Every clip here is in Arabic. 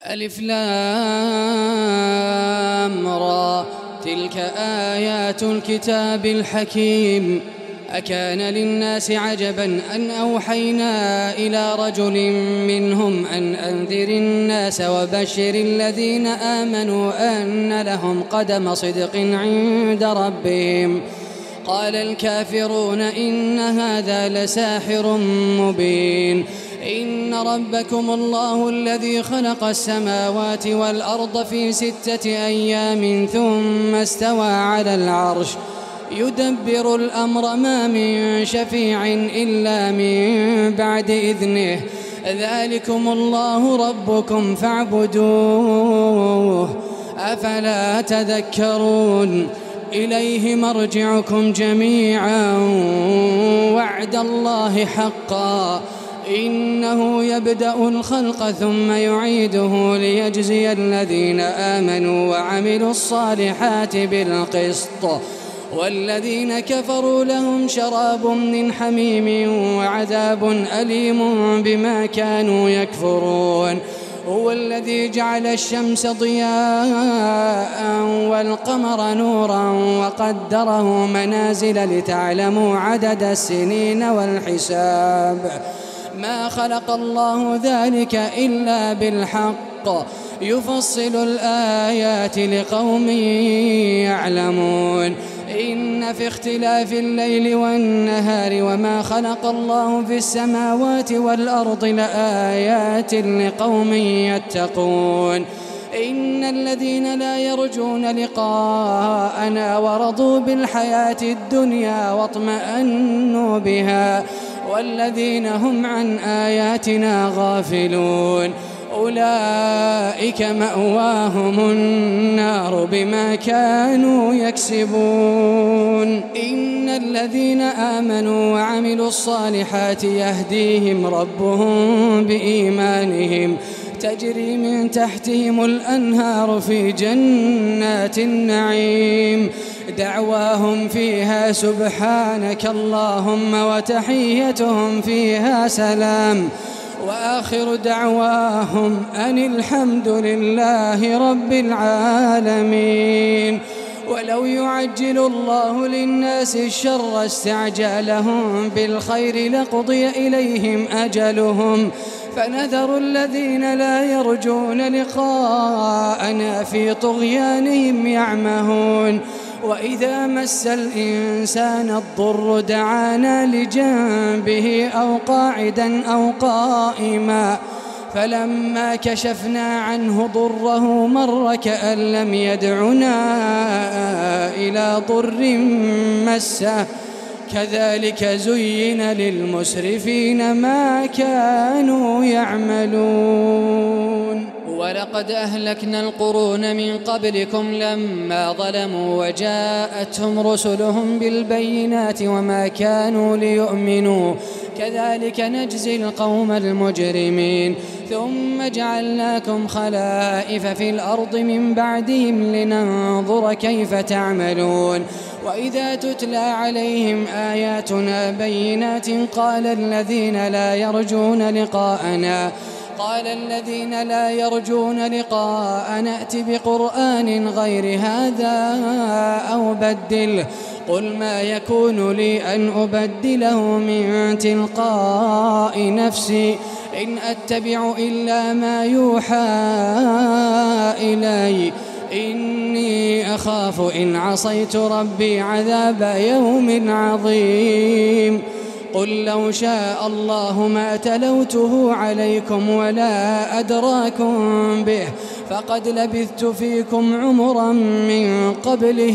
ألف لام را تلك آيات الكتاب الحكيم. أكان للناس عجبا أن أوحينا إلى رجل منهم أن أنذر الناس وبشر الذين آمنوا أن لهم قدم صدق عند ربهم. قال الكافرون إن هذا لساحر مبين. إن ربكم الله الذي خلق السماوات والأرض في 6 أيام ثم استوى على العرش يدبر الأمر ما من شفيع إلا من بعد إذنه. ذلكم الله ربكم فاعبدوه أفلا تذكرون. إليه مرجعكم جميعا وعد الله حقا إنه يبدأ الخلق ثم يعيده ليجزي الذين آمنوا وعملوا الصالحات بالقسط والذين كفروا لهم شراب من حميم وعذاب أليم بما كانوا يكفرون. هو الذي جعل الشمس ضياء والقمر نورا وقدره منازل لتعلموا عدد السنين والحساب. ما خلق الله ذلك إلا بالحق يفصل الآيات لقوم يعلمون. إن في اختلاف الليل والنهار وما خلق الله في السماوات والأرض لآيات لقوم يتقون. إن الذين لا يرجون لقاءنا ورضوا بالحياة الدنيا واطمأنوا بها والذين هم عن آياتنا غافلون أولئك مأواهم النار بما كانوا يكسبون. إن الذين آمنوا وعملوا الصالحات يهديهم ربهم بإيمانهم تجري من تحتهم الأنهار في جنات النعيم دعواهم فيها سبحانك اللهم وتحيتهم فيها سلام وآخر دعواهم أن الحمد لله رب العالمين. ولو يعجل الله للناس الشر استعجالهم بالخير لقضي إليهم أجلهم فنذر الذين لا يرجون لقاءنا في طغيانهم يعمهون. وإذا مس الإنسان الضر دعانا لجنبه أو قاعدا أو قائما فلما كشفنا عنه ضره مر كأن لم يدعنا إلى ضر مسه كذلك زين للمسرفين ما كانوا يعملون. ولقد أهلكنا القرون من قبلكم لما ظلموا وجاءتهم رسلهم بالبينات وما كانوا ليؤمنوا كذلك نجزي القوم المجرمين. ثم جعلناكم خلائف في الأرض من بعدهم لننظر كيف تعملون. وإذا تتلى عليهم آياتنا بينات قال الذين لا يرجون لقاءنا ائت بقرآن غير هذا أو بدله قل ما يكون لي أن أبدله من تلقاء نفسي إن أتبع إلا ما يوحى إلي إني أخاف إن عصيت ربي عذاب يوم عظيم. قل لو شاء الله ما تلوته عليكم ولا أدراكم به فقد لبثت فيكم عمرا من قبله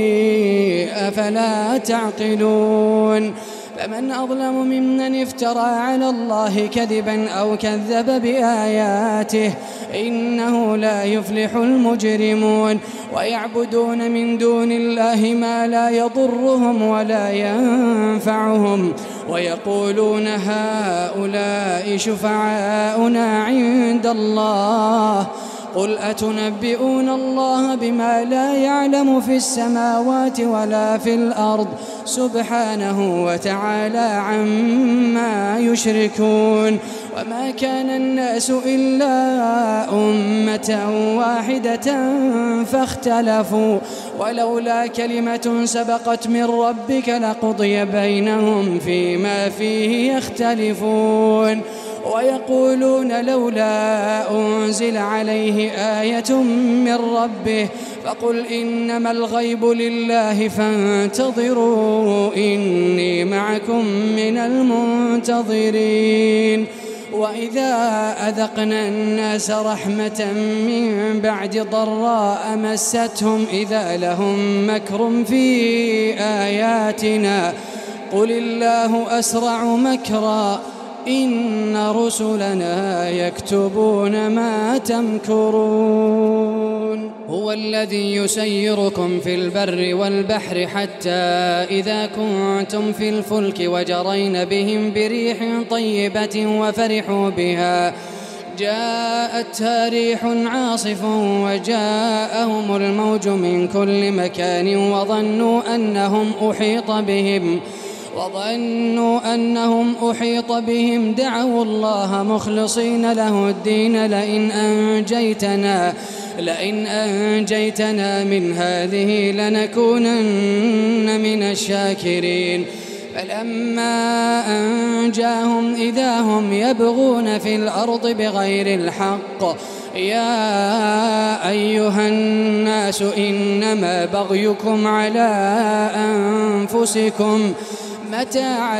أفلا تعقلون. فمن أظلم ممن افترى على الله كذبا أو كذب بآياته إنه لا يفلح المجرمون. ويعبدون من دون الله ما لا يضرهم ولا ينفعهم ويقولون هؤلاء شفعاؤنا عند الله قل أتنبئون الله بما لا يعلم في السماوات ولا في الأرض سبحانه وتعالى عما يشركون. وما كان الناس إلا كلمة واحدة فاختلفوا ولولا كلمة سبقت من ربك لقضي بينهم فيما فيه يختلفون ويقولون لولا أنزل عليه آية من ربه فقل إنما الغيب لله فانتظروا إني معكم من المنتظرين وإذا أذقنا الناس رحمة من بعد ضراء مستهم إذا لهم مكر في آياتنا قل الله أسرع مكرا إن رسلنا يكتبون ما تمكرون هو الذي يسيركم في البر والبحر حتى إذا كنتم في الفلك وجرين بهم بريح طيبة وفرحوا بها جاءتها ريح عاصف وجاءهم الموج من كل مكان وظنوا أنهم أحيط بهم دعوا الله مخلصين له الدين لئن أنجيتنا من هذه لنكونن من الشاكرين فلما أنجاهم إذا هم يبغون في الأرض بغير الحق يا أيها الناس إنما بغيكم على أنفسكم متاع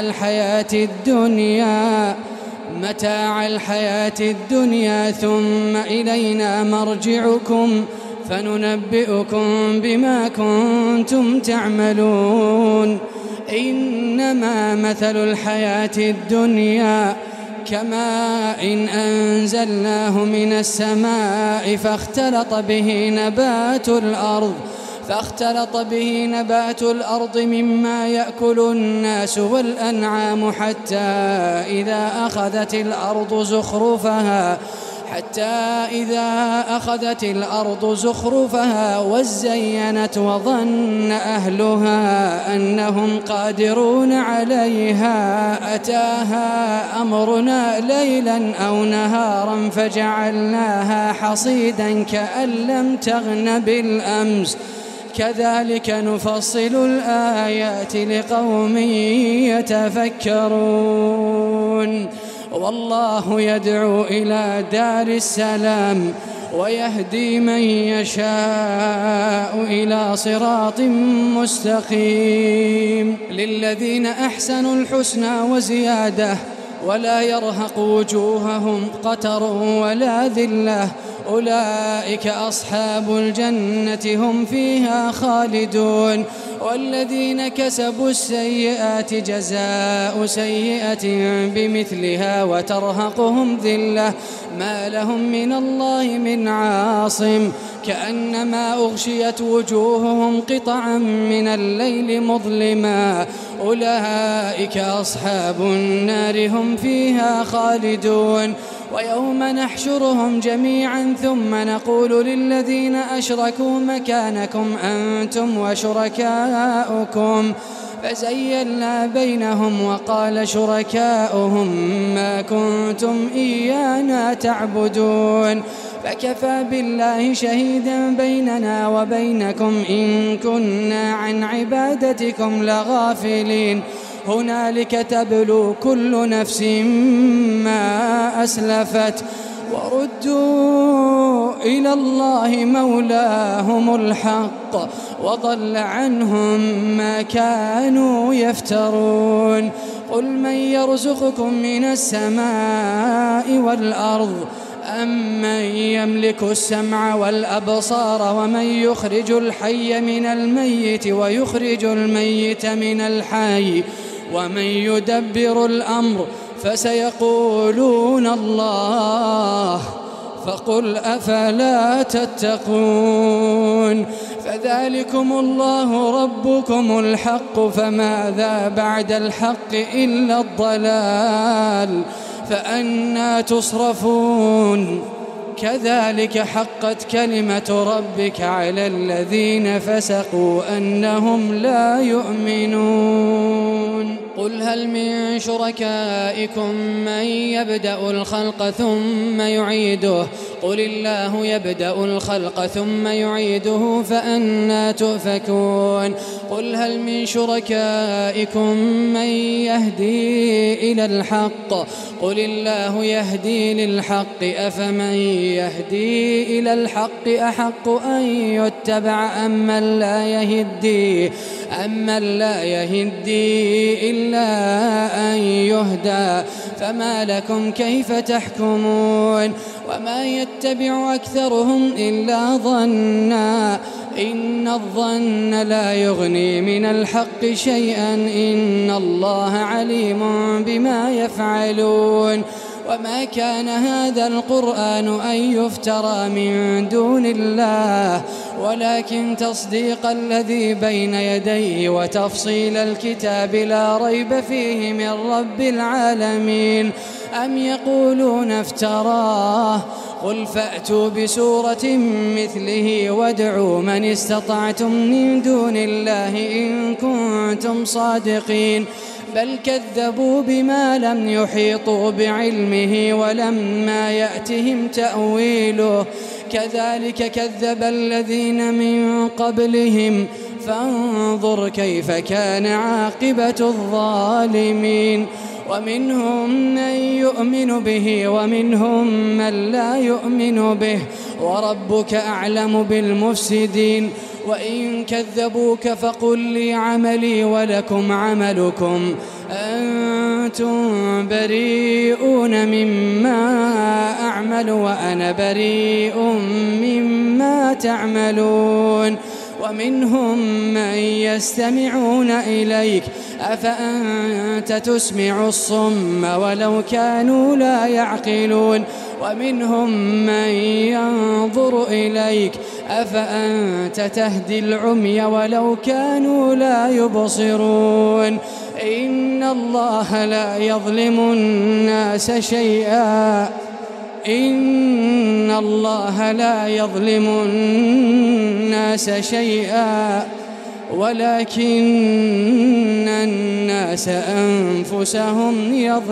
الحياة الدنيا ثم إلينا مرجعكم فننبئكم بما كنتم تعملون إنما مثل الحياة الدنيا كماء أنزلناه من السماء فاختلط به نبات الأرض مما يأكل الناس والأنعام حتى إذا أخذت الأرض زخرفها وزينت وظن أهلها أنهم قادرون عليها أتاها أمرنا ليلا أو نهارا فجعلناها حصيدا كأن لم تغن بالأمس كذلك نفصل الآيات لقوم يتفكرون والله يدعو إلى دار السلام ويهدي من يشاء إلى صراط مستقيم للذين أحسنوا الحسنى وزيادة ولا يرهق وجوههم قتر ولا ذلة أولئك أصحاب الجنة هم فيها خالدون والذين كسبوا السيئات جزاء سيئة بمثلها وترهقهم ذلة ما لهم من الله من عاصم كأنما أغشيت وجوههم قطعا من الليل مظلما أولئك أصحاب النار هم فيها خالدون ويوم نحشرهم جميعا ثم نقول للذين أشركوا مكانكم أنتم وشركاؤكم فزيلنا بينهم وقال شركاؤهم ما كنتم إيانا تعبدون فكفى بالله شهيدا بيننا وبينكم إن كنا عن عبادتكم لغافلين هنالك تبلو كل نفس ما أسلفت وردوا إلى الله مولاهم الحق وضل عنهم ما كانوا يفترون قل من يرزقكم من السماء والأرض أمن يملك السمع والأبصار ومن يخرج الحي من الميت ويخرج الميت من الحي ومن يدبر الأمر فسيقولون الله فقل أفلا تتقون فذلكم الله ربكم الحق فماذا بعد الحق إلا الضلال فأنى تصرفون كذلك حقت كلمة ربك على الذين فسقوا أنهم لا يؤمنون قل هل من شركائكم من يبدأ الخلق ثم يعيده قل الله يبدأ الخلق ثم يعيده فأنى تؤفكون قل هل من شركائكم من يهدي إلى الحق قل الله يهدي للحق أفمن يهدي إلى الحق أحق أن يتبع أمن لا يهدي إلا أن يهدى فما لكم كيف تحكمون وما يتبع أكثرهم إلا ظنا إن الظن لا يغني من الحق شيئا إن الله عليم بما يفعلون وما كان هذا القرآن أن يفترى من دون الله ولكن تصديق الذي بين يديه وتفصيل الكتاب لا ريب فيه من رب العالمين أم يقولون افتراه قل فأتوا بسورة مثله وادعوا من استطعتم من دون الله إن كنتم صادقين بل كذبوا بما لم يحيطوا بعلمه ولما يأتهم تأويله كذلك كذب الذين من قبلهم فانظر كيف كان عاقبة الظالمين ومنهم من يؤمن به ومنهم من لا يؤمن به وربك أعلم بالمفسدين وإن كذبوك فقل لي عملي ولكم عملكم أنتم بريئون مما أعمل وأنا بريء مما تعملون ومنهم من يستمعون إليك أفأنت تسمع الصم ولو كانوا لا يعقلون ومنهم من ينظر إليك أفأنت تهدي العمي ولو كانوا لا يبصرون إن الله لا يظلم الناس شيئا إن الله لا يظلم الناس شيئا ولكن الناس أنفسهم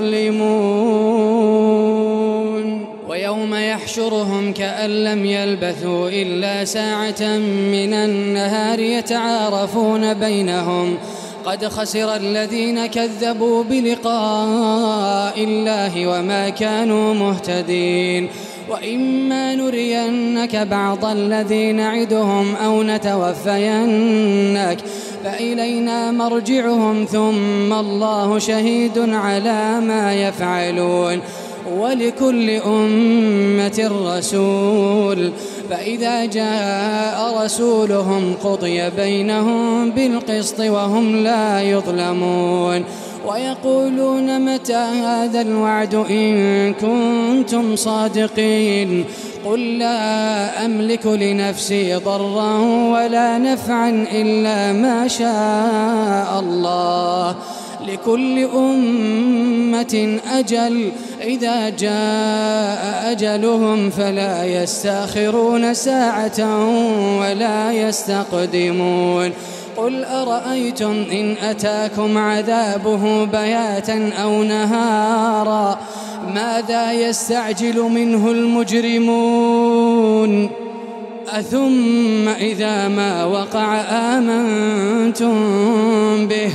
يظلمون ويوم يحشرهم كأن لم يلبثوا إلا ساعة من النهار يتعارفون بينهم قد خسر الذين كذبوا بلقاء الله وما كانوا مهتدين وإما نرينك بعض الذي نعدهم أو نتوفينك فإلينا مرجعهم ثم الله شهيد على ما يفعلون ولكل أمة رسول فإذا جاء رسولهم قضي بينهم بالقسط وهم لا يظلمون ويقولون متى هذا الوعد إن كنتم صادقين قل لا أملك لنفسي ضرا ولا نفعا إلا ما شاء الله لكل أمة أجل إذا جاء أجلهم فلا يستأخرون ساعة ولا يستقدمون قل أرأيتم إن أتاكم عذابه بياتا أو نهارا ماذا يستعجل منه المجرمون أثم إذا ما وقع آمنتم به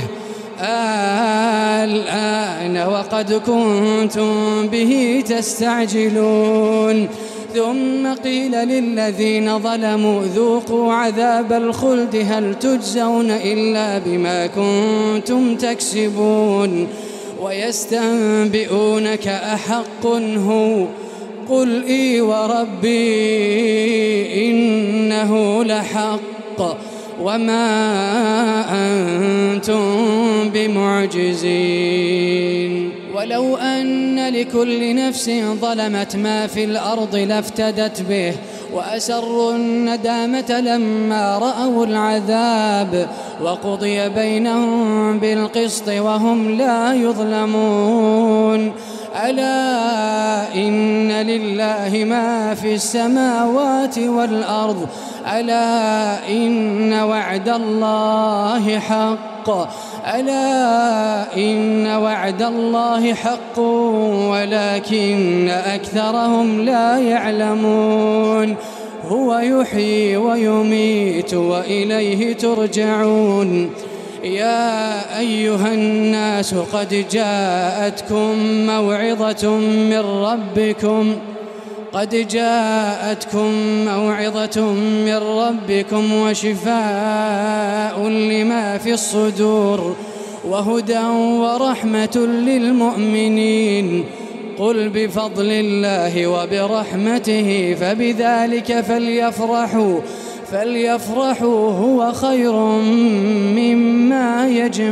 الآن وقد كنتم به تستعجلون ثم قيل للذين ظلموا ذوقوا عذاب الخلد هل تجزون إلا بما كنتم تكسبون ويستنبئونك أحق هو قل إي وربي إنه لحق وما أنتم بمعجزين ولو أن لكل نفس ظلمت ما في الأرض لافتدت به وأسروا الندامة لما رأوا العذاب وقضي بينهم بالقسط وهم لا يظلمون ألا إن لله ما في السماوات والأرض ألا إن وعد الله حق ألا إن وعد الله حق ولكن أكثرهم لا يعلمون هو يحيي ويميت وإليه ترجعون يا أيها الناس قد جاءتكم موعظة من ربكم وشفاء لما في الصدور وهدى ورحمة للمؤمنين قل بفضل الله وبرحمته فبذلك فليفرحوا هو خير مما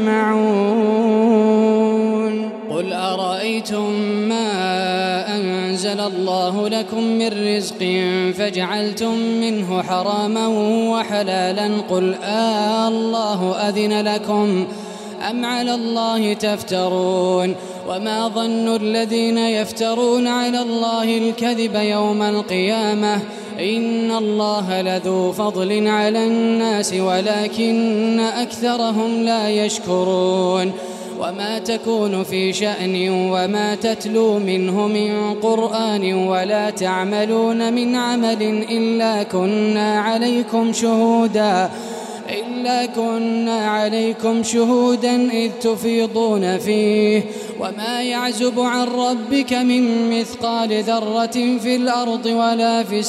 يجمعون قل أرأيتم ما أنزل الله لكم من رزق فجعلتم منه حراما وحلالا قل الله أذن لكم أم على الله تفترون وما ظن الذين يفترون على الله الكذب يوم القيامة إن الله لذو فضل على الناس ولكن أكثرهم لا يشكرون وما تكون في شأن وما تتلو منه من قرآن ولا تعملون من عمل إلا كنا عليكم شهودا إذ تفيضون فيه وما يعزب عن ربك من مثقال ذرة في الأرض ولا في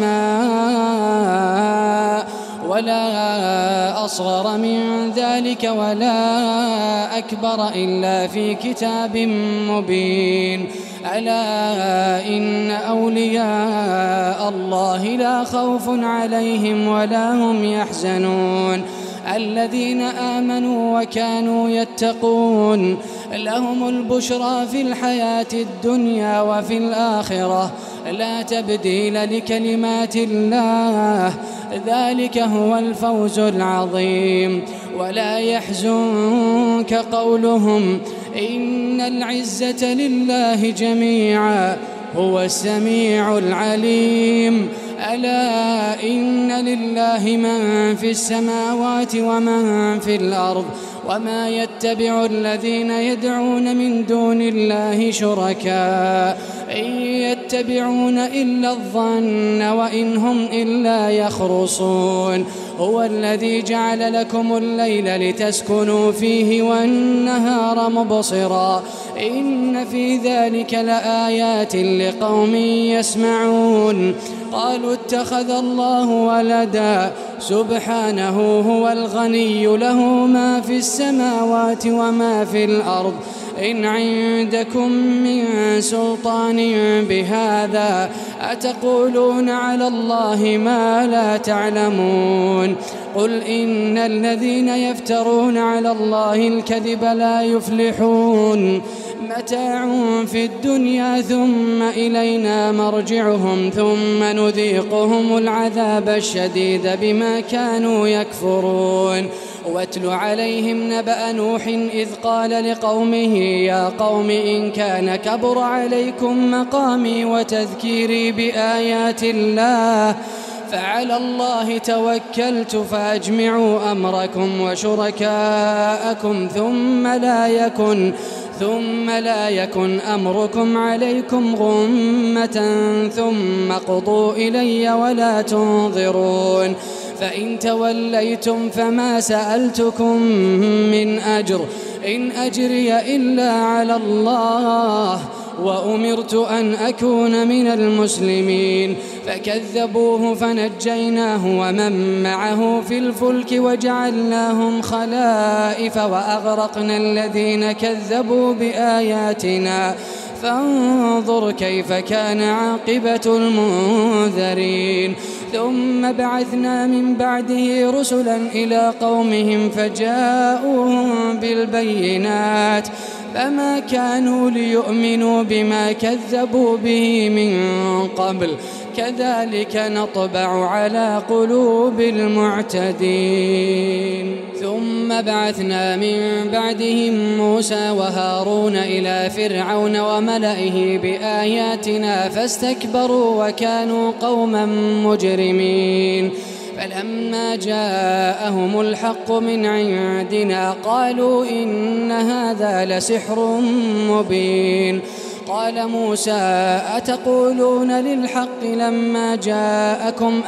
السماء ولا أصغر من ذلك ولا أكبر إلا في كتاب مبين ألا إن أولياء الله لا خوف عليهم ولا هم يحزنون الذين آمنوا وكانوا يتقون لهم البشرى في الحياة الدنيا وفي الآخرة لا تبديل لكلمات الله ذلك هو الفوز العظيم ولا يحزنك قولهم إن العزة لله جميعا هو السميع العليم ألا إن لله من في السماوات ومن في الأرض وما يتبع الذين يدعون من دون الله شركاء إن يتبعون إلا الظن وإن هم إلا يخرصون هو الذي جعل لكم الليل لتسكنوا فيه والنهار مبصرا إن في ذلك لآيات لقوم يسمعون قالوا اتخذ الله ولدا سبحانه هو الغني له ما في السماوات وما في الأرض إن عندكم من سلطان بهذا أتقولون على الله ما لا تعلمون قل إن الذين يفترون على الله الكذب لا يفلحون متاع في الدنيا ثم إلينا مرجعهم ثم نذيقهم العذاب الشديد بما كانوا يكفرون واتل عليهم نبأ نوح إذ قال لقومه يا قوم إن كان كبر عليكم مقامي وتذكيري بآيات الله فعلى الله توكلت فأجمعوا أمركم وشركاءكم ثم لا يكن أمركم عليكم غمة ثم قضوا إلي ولا تنظرون فإن توليتم فما سألتكم من أجر إن أجري إلا على الله وأمرت أن أكون من المسلمين فكذبوه فنجيناه ومن معه في الفلك وجعلناهم خلائف وأغرقنا الذين كذبوا بآياتنا فانظر كيف كان عاقبة المنذرين ثم بعثنا من بعده رسلا إلى قومهم فجاءوهم بالبينات فما كانوا ليؤمنوا بما كذبوا به من قبل كذلك نطبع على قلوب المعتدين. ثم بعثنا من بعدهم موسى وهارون إلى فرعون وملئه بآياتنا فاستكبروا وكانوا قوما مجرمين. فلما جاءهم الحق من عندنا قالوا إن هذا لسحر مبين. قال موسى أتقولون للحق لما جاءكم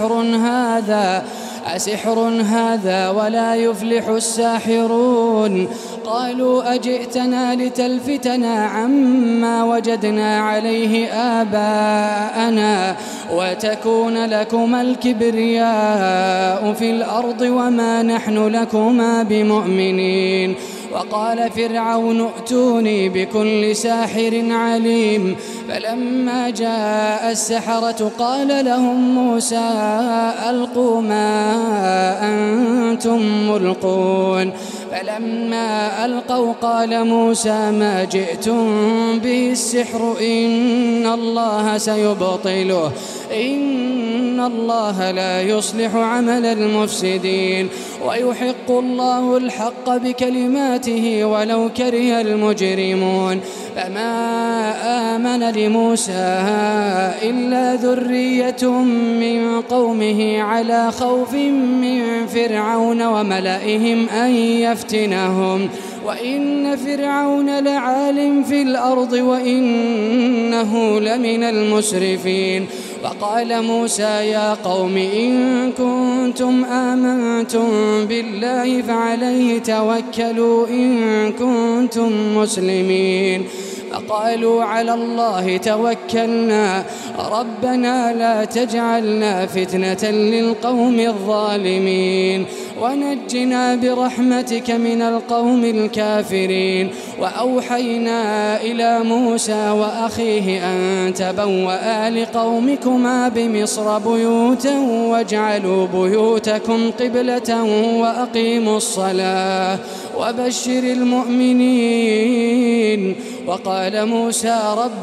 أسحر هذا ولا يفلح الساحرون. قالوا أجئتنا لتلفتنا عما وجدنا عليه آباءنا وتكون لكما الكبرياء في الأرض وما نحن لكما بمؤمنين. وقال فرعون ائتوني بكل ساحر عليم. فلما جاء السحرة قال لهم موسى ألقوا ما أنتم ملقون. فلما ألقوا قال موسى ما جئتم به السحر إن الله سيبطله إن الله لا يصلح عمل المفسدين ويحق الله الحق بكلماته ولو كره المجرمون. فما آمن لموسى إلا ذرية من قومه على خوف من فرعون وملئهم أن يفتنهم وإن فرعون لعال في الأرض وإنه لمن المسرفين. وقال موسى يا قوم إن كنتم آمنتم بالله فعليه توكلوا إن كنتم مسلمين. فقالوا على الله توكلنا ربنا لا تجعلنا فتنة للقوم الظالمين ونجنا برحمتك من القوم الكافرين. وأوحينا إلى موسى وأخيه أن تبوأ لقومكما بمصر بيوتا واجعلوا بيوتكم قبلة وأقيموا الصلاة وبشر المؤمنين. وقال موسى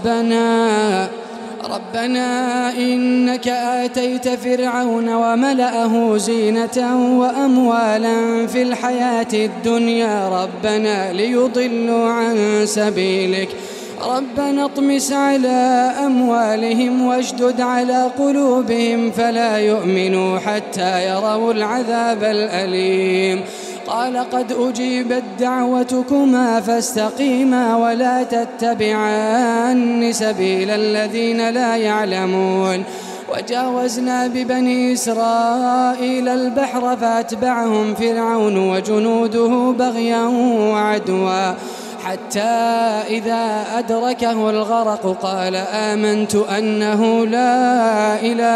ربنا إنك آتيت فرعون وملأه زينة وأموالا في الحياة الدنيا ربنا ليضلوا عن سبيلك ربنا اطمس على أموالهم واشدد على قلوبهم فلا يؤمنوا حتى يروا العذاب الأليم. قال قد أجيبت دعوتكما فاستقيما ولا تتبعان سبيل الذين لا يعلمون. وجاوزنا ببني إسرائيل البحر فأتبعهم فرعون وجنوده بغيا وعدوا حتى إذا أدركه الغرق قال آمنت أنه لا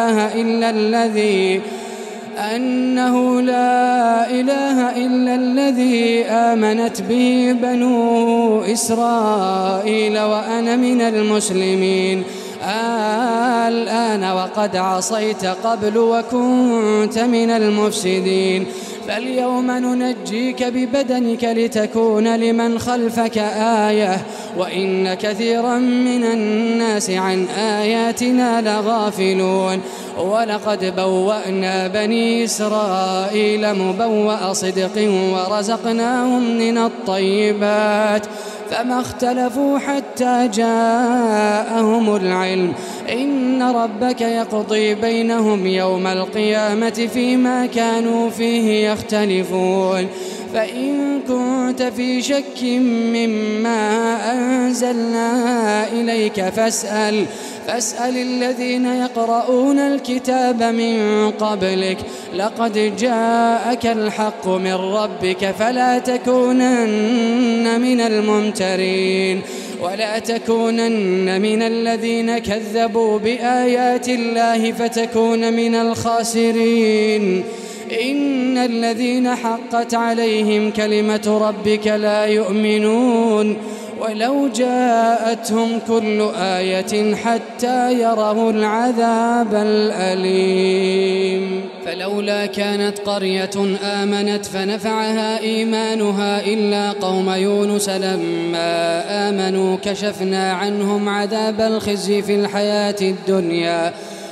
إله إلا الذي آمنت به بنو إسرائيل وأنا من المسلمين. الآن وقد عصيت قبل وكنت من المفسدين فاليوم ننجيك ببدنك لتكون لمن خلفك آية وإن كثيرا من الناس عن آياتنا لغافلون. ولقد بوأنا بني إسرائيل مبوأ صدق ورزقناهم من الطيبات فما اختلفوا حتى جاءهم العلم إن ربك يقضي بينهم يوم القيامة فيما كانوا فيه يختلفون. فإن كنت في شك مما أنزلنا إليك فاسأل الذين يقرؤون الكتاب من قبلك لقد جاءك الحق من ربك فلا تكونن من الممترين ولا تكونن من الذين كذبوا بآيات الله فتكون من الخاسرين. إن الذين حقت عليهم كلمة ربك لا يؤمنون ولو جاءتهم كل آية حتى يروا العذاب الأليم. فلولا كانت قرية آمنت فنفعها إيمانها إلا قوم يونس لما آمنوا كشفنا عنهم عذاب الخزي في الحياة الدنيا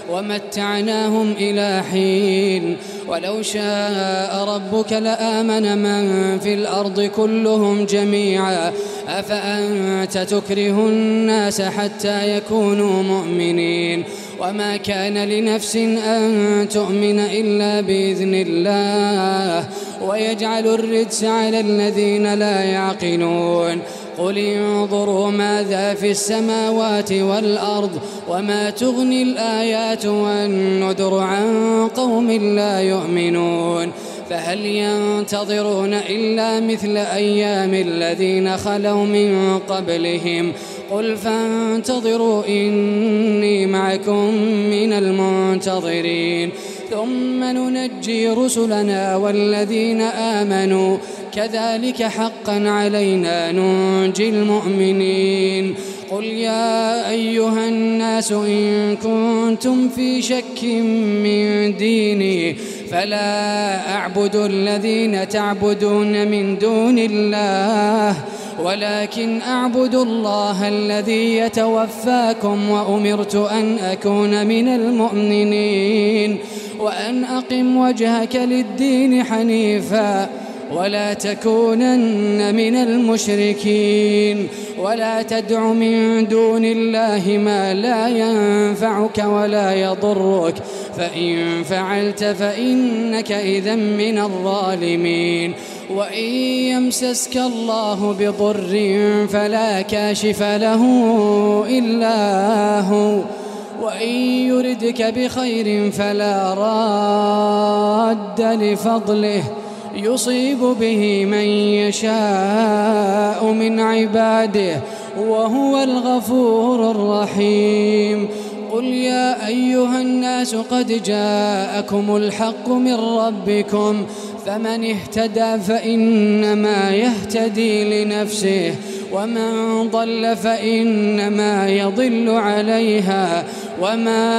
ومتعناهم إلى حين ولو شاء ربك لآمن من في الأرض كلهم جميعا أفأنت تكره الناس حتى يكونوا مؤمنين وما كان لنفس أن تؤمن إلا بإذن الله ويجعل الرجس على الذين لا يعقلون قل انظروا ماذا في السماوات والأرض وما تغني الآيات والنذر عن قوم لا يؤمنون فهل ينتظرون إلا مثل أيام الذين خلوا من قبلهم قل فانتظروا إني معكم من المنتظرين ثم ننجي رسلنا والذين آمنوا كذلك حقا علينا ننجي المؤمنين قل يا أيها الناس إن كنتم في شك من ديني فلا أعبد الذين تعبدون من دون الله ولكن أعبد الله الذي يتوفاكم وأمرت أن أكون من المؤمنين وأن أقم وجهك للدين حنيفا ولا تكونن من المشركين ولا تدع من دون الله ما لا ينفعك ولا يضرك فإن فعلت فإنك إذا من الظالمين وإن يمسسك الله بضر فلا كاشف له إلا هو وإن يردك بخير فلا راد لفضله يصيب به من يشاء من عباده وهو الغفور الرحيم قل يا أيها الناس قد جاءكم الحق من ربكم فمن اهتدى فإنما يهتدي لنفسه ومن ضل فإنما يضل عليها وما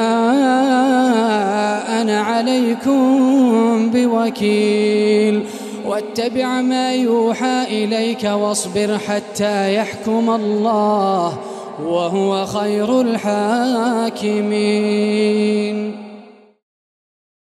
أنا عليكم بوكيل واتبع ما يوحى إليك واصبر حتى يحكم الله وهو خير الحاكمين.